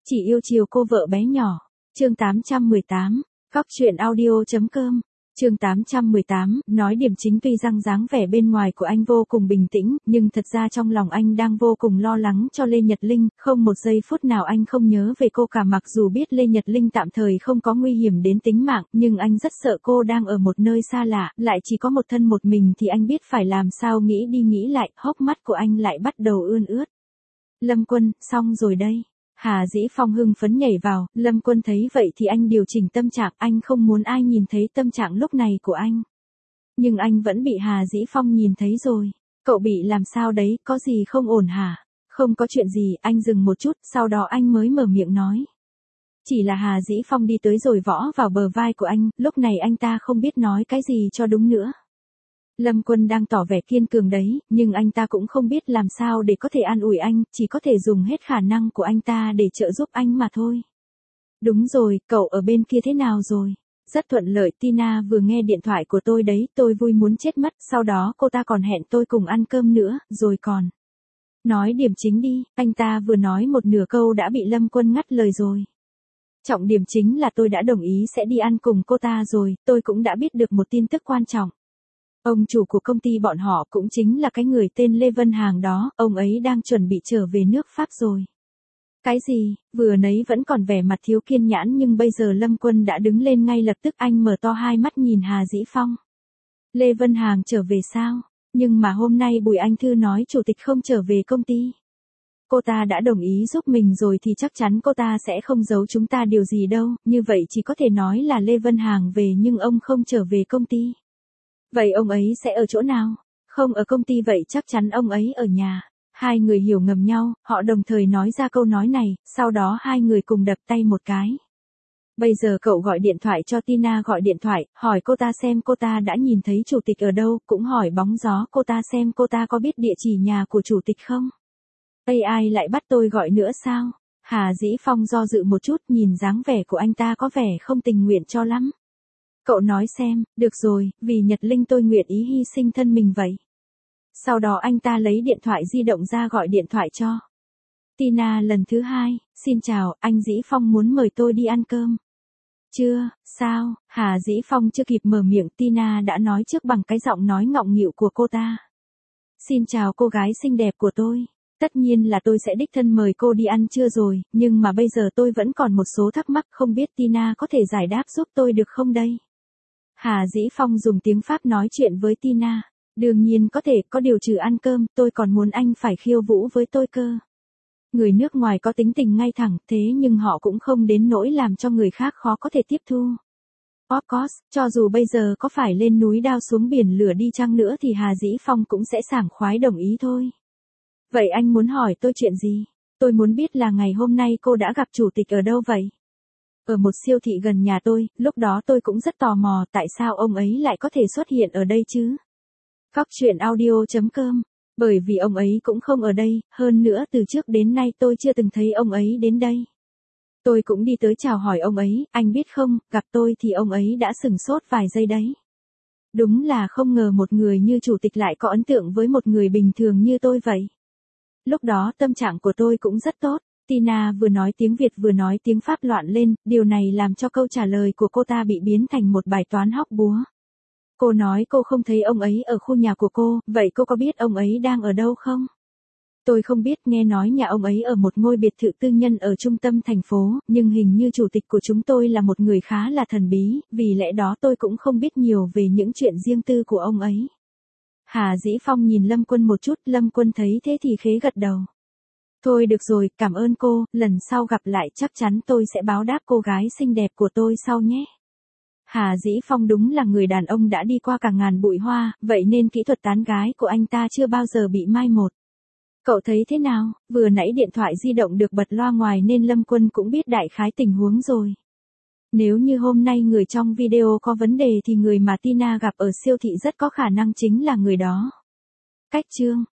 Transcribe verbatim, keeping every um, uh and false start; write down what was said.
Chỉ yêu chiều cô vợ bé nhỏ. Chương tám trăm mười tám. Cóc truyện audio.com. Chương tám trăm mười tám, nói điểm chính tuy rằng dáng vẻ bên ngoài của anh vô cùng bình tĩnh, nhưng thật ra trong lòng anh đang vô cùng lo lắng cho Lê Nhật Linh, không một giây phút nào anh không nhớ về cô cả mặc dù biết Lê Nhật Linh tạm thời không có nguy hiểm đến tính mạng, nhưng anh rất sợ cô đang ở một nơi xa lạ, lại chỉ có một thân một mình thì anh biết phải làm sao nghĩ đi nghĩ lại, hốc mắt của anh lại bắt đầu ươn ướt. Lâm Quân, xong rồi đây. Hà Dĩ Phong hưng phấn nhảy vào, Lâm Quân thấy vậy thì anh điều chỉnh tâm trạng, anh không muốn ai nhìn thấy tâm trạng lúc này của anh. Nhưng anh vẫn bị Hà Dĩ Phong nhìn thấy rồi. Cậu bị làm sao đấy, có gì không ổn hả? Không có chuyện gì, anh dừng một chút, sau đó anh mới mở miệng nói. Chỉ là Hà Dĩ Phong đi tới rồi võ vào bờ vai của anh, lúc này anh ta không biết nói cái gì cho đúng nữa. Lâm Quân đang tỏ vẻ kiên cường đấy, nhưng anh ta cũng không biết làm sao để có thể an ủi anh, chỉ có thể dùng hết khả năng của anh ta để trợ giúp anh mà thôi. Đúng rồi, cậu ở bên kia thế nào rồi? Rất thuận lợi, Tina vừa nghe điện thoại của tôi đấy, tôi vui muốn chết mất, sau đó cô ta còn hẹn tôi cùng ăn cơm nữa, rồi còn. Nói điểm chính đi, anh ta vừa nói một nửa câu đã bị Lâm Quân ngắt lời rồi. Trọng điểm chính là tôi đã đồng ý sẽ đi ăn cùng cô ta rồi, tôi cũng đã biết được một tin tức quan trọng. Ông chủ của công ty bọn họ cũng chính là cái người tên Lê Vân Hàng đó, ông ấy đang chuẩn bị trở về nước Pháp rồi. Cái gì, vừa nấy vẫn còn vẻ mặt thiếu kiên nhẫn nhưng bây giờ Lâm Quân đã đứng lên ngay lập tức anh mở to hai mắt nhìn Hà Dĩ Phong. Lê Vân Hàng trở về sao? Nhưng mà hôm nay Bùi Anh Thư nói chủ tịch không trở về công ty. Cô ta đã đồng ý giúp mình rồi thì chắc chắn cô ta sẽ không giấu chúng ta điều gì đâu, như vậy chỉ có thể nói là Lê Vân Hàng về nhưng ông không trở về công ty. Vậy ông ấy sẽ ở chỗ nào? Không ở công ty vậy chắc chắn ông ấy ở nhà. Hai người hiểu ngầm nhau, họ đồng thời nói ra câu nói này, sau đó hai người cùng đập tay một cái. Bây giờ cậu gọi điện thoại cho Tina gọi điện thoại, hỏi cô ta xem cô ta đã nhìn thấy chủ tịch ở đâu, cũng hỏi bóng gió cô ta xem cô ta có biết địa chỉ nhà của chủ tịch không? a i lại bắt tôi gọi nữa sao? Hà Dĩ Phong do dự một chút nhìn dáng vẻ của anh ta có vẻ không tình nguyện cho lắm. Cậu nói xem, được rồi, vì Nhật Linh tôi nguyện ý hy sinh thân mình vậy. Sau đó anh ta lấy điện thoại di động ra gọi điện thoại cho Tina lần thứ hai, xin chào, anh Dĩ Phong muốn mời tôi đi ăn cơm. Chưa, sao, Hà Dĩ Phong chưa kịp mở miệng Tina đã nói trước bằng cái giọng nói ngọng nghịu của cô ta. Xin chào cô gái xinh đẹp của tôi. Tất nhiên là tôi sẽ đích thân mời cô đi ăn trưa rồi, nhưng mà bây giờ tôi vẫn còn một số thắc mắc không biết Tina có thể giải đáp giúp tôi được không đây? Hà Dĩ Phong dùng tiếng Pháp nói chuyện với Tina. Đương nhiên có thể, có điều trừ ăn cơm, tôi còn muốn anh phải khiêu vũ với tôi cơ. Người nước ngoài có tính tình ngay thẳng, thế nhưng họ cũng không đến nỗi làm cho người khác khó có thể tiếp thu. Of course, cho dù bây giờ có phải lên núi đao xuống biển lửa đi chăng nữa thì Hà Dĩ Phong cũng sẽ sảng khoái đồng ý thôi. Vậy anh muốn hỏi tôi chuyện gì? Tôi muốn biết là ngày hôm nay cô đã gặp chủ tịch ở đâu vậy? Ở một siêu thị gần nhà tôi, lúc đó tôi cũng rất tò mò tại sao ông ấy lại có thể xuất hiện ở đây chứ? Cóc truyện audio.com. Bởi vì ông ấy cũng không ở đây, hơn nữa từ trước đến nay tôi chưa từng thấy ông ấy đến đây. Tôi cũng đi tới chào hỏi ông ấy, anh biết không, gặp tôi thì ông ấy đã sửng sốt vài giây đấy. Đúng là không ngờ một người như chủ tịch lại có ấn tượng với một người bình thường như tôi vậy. Lúc đó tâm trạng của tôi cũng rất tốt. Tina vừa nói tiếng Việt vừa nói tiếng Pháp loạn lên, điều này làm cho câu trả lời của cô ta bị biến thành một bài toán hóc búa. Cô nói cô không thấy ông ấy ở khu nhà của cô, vậy cô có biết ông ấy đang ở đâu không? Tôi không biết, nghe nói nhà ông ấy ở một ngôi biệt thự tư nhân ở trung tâm thành phố, nhưng hình như chủ tịch của chúng tôi là một người khá là thần bí, vì lẽ đó tôi cũng không biết nhiều về những chuyện riêng tư của ông ấy. Hà Dĩ Phong nhìn Lâm Quân một chút, Lâm Quân thấy thế thì khẽ gật đầu. Thôi được rồi, cảm ơn cô, lần sau gặp lại chắc chắn tôi sẽ báo đáp cô gái xinh đẹp của tôi sau nhé. Hà Dĩ Phong đúng là người đàn ông đã đi qua cả ngàn bụi hoa, vậy nên kỹ thuật tán gái của anh ta chưa bao giờ bị mai một. Cậu thấy thế nào, vừa nãy điện thoại di động được bật loa ngoài nên Lâm Quân cũng biết đại khái tình huống rồi. Nếu như hôm nay người trong video có vấn đề thì người mà Tina gặp ở siêu thị rất có khả năng chính là người đó. Cách chương